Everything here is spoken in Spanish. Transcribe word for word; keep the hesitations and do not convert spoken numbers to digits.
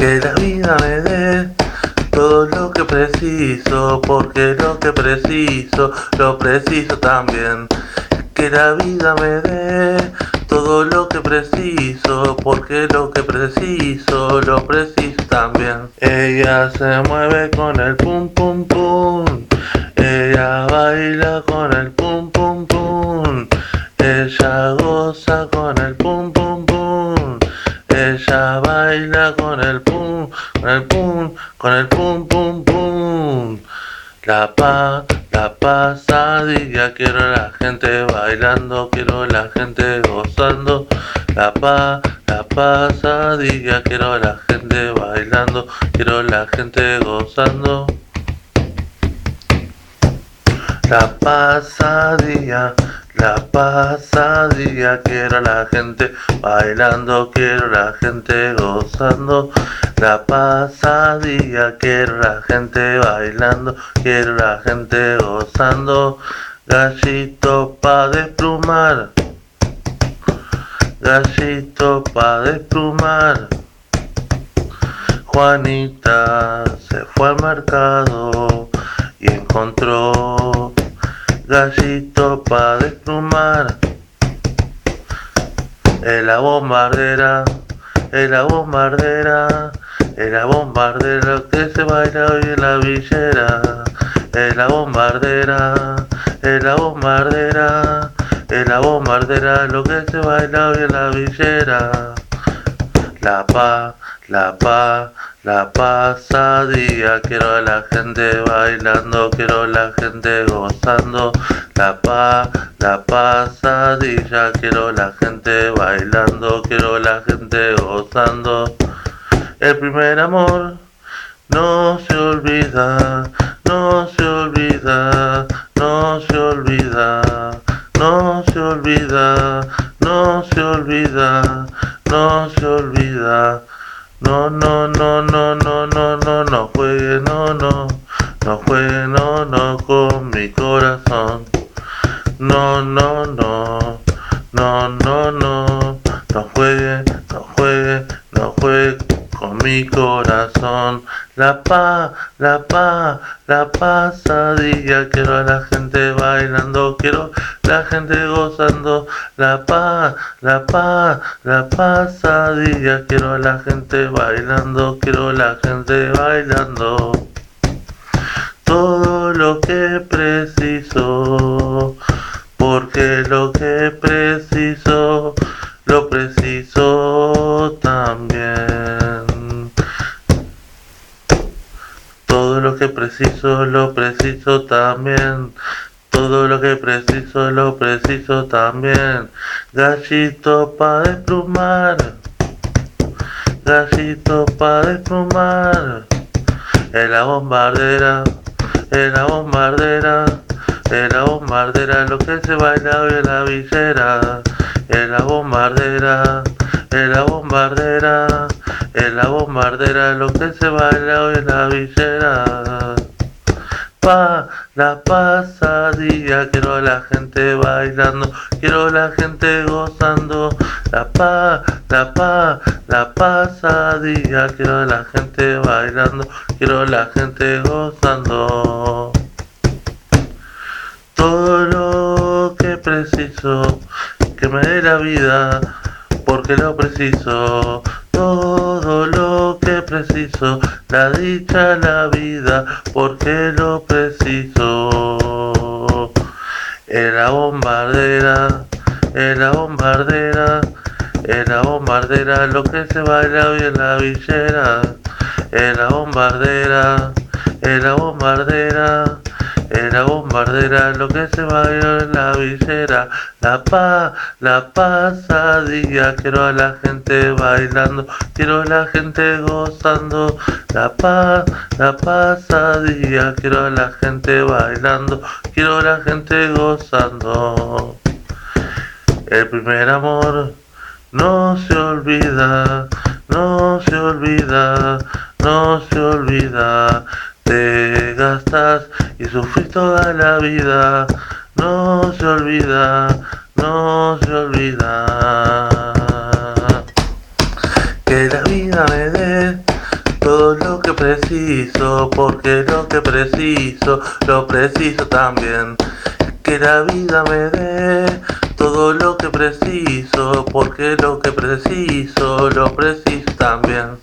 Que la vida me dé todo lo que preciso, porque lo que preciso, lo preciso también. Que la vida me dé todo lo que preciso, porque lo que preciso, lo preciso también. Ella se mueve con el pum pum pum, ella baila con el pum pum pum, ella goza con el pum pum pum, ella baila con el pum, con el pum, con el pum pum pum. La paz, la pasadilla, quiero la gente bailando, quiero la gente gozando. La paz, la pasadilla, quiero la gente bailando, quiero la gente gozando. La pasadilla, la pasadilla, quiero la gente bailando, quiero la gente gozando. La pasadilla, quiero la gente bailando, quiero la gente gozando. Gallito pa' desplumar, gallito pa' desplumar. Juanita se fue al mercado y encontró gallito pa' desplumar. En la bombardera, en la bombardera, en la bombardera lo que se baila hoy en la villera. En la bombardera, en la bombardera, en la bombardera lo que se baila hoy en la villera. La paz, la paz, la pasadilla, quiero a la gente bailando, quiero a la gente gozando. La paz, la pasadilla, quiero a la gente bailando, quiero a la gente gozando. El primer amor no se olvida, no se olvida, no se olvida, no se olvida, no se olvida, no se olvida. No, no, no, no, no, no, no, no juegue, no, no, no juegue, no, no con mi corazón. No, no, no, no, no, no, no juegue, no juegue, no juegue con mi corazón. La paz, la paz, la pasadilla, quiero a la gente bailando, quiero la gente gozando. La paz, la paz, la pasadilla, quiero a la gente bailando, quiero la gente bailando. Todo lo que preciso, porque lo que preciso, lo preciso también. Todo lo que preciso, lo preciso también. Todo lo que preciso, lo preciso también. Gallito pa' desplumar, gallito pa' desplumar. En la bombardera, en la bombardera, en la bombardera lo que se baila hoy en la villera. En la bombardera, en la bombardera, en la bombardera lo que se baila hoy en la villera. Pa, la pasadilla, quiero a la gente bailando, quiero a la gente gozando. La pa, la pa, la pasadilla, quiero a la gente bailando, quiero a la gente gozando. Todo lo que preciso, que me dé la vida, porque lo preciso. Todo lo que preciso, la dicha, la vida, porque lo preciso. En la bombardera, en la bombardera, en la bombardera lo que se baila hoy en la villera. En la bombardera, en la bombardera, en la bombardera lo que se baila en la villera. La paz, la pasadilla, quiero a la gente bailando, quiero a la gente gozando. La paz, la pasadilla, quiero a la gente bailando, quiero a la gente gozando. El primer amor no se olvida, no se olvida, no se olvida. Te gastas y sufrís toda la vida. No se olvida, no se olvida. Que la vida me dé preciso, porque lo que preciso, lo preciso también. Que la vida me dé todo lo que preciso, porque lo que preciso, lo preciso también.